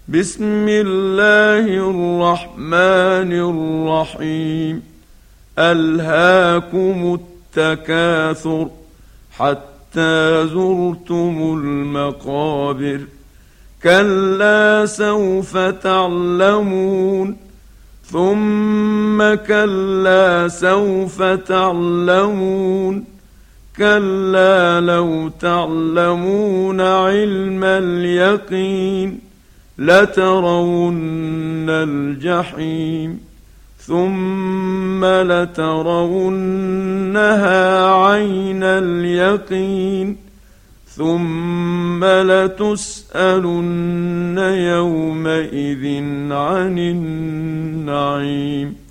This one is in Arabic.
بسم الله الرحمن الرحيم. ألهاكم التكاثر حتى زرتم المقابر. كلا سوف تعلمون ثم كلا سوف تعلمون. كلا لو تعلمون علم اليقين لترون الجحيم ثم لترونها عين اليقين ثم لتسألن يومئذ عن النعيم.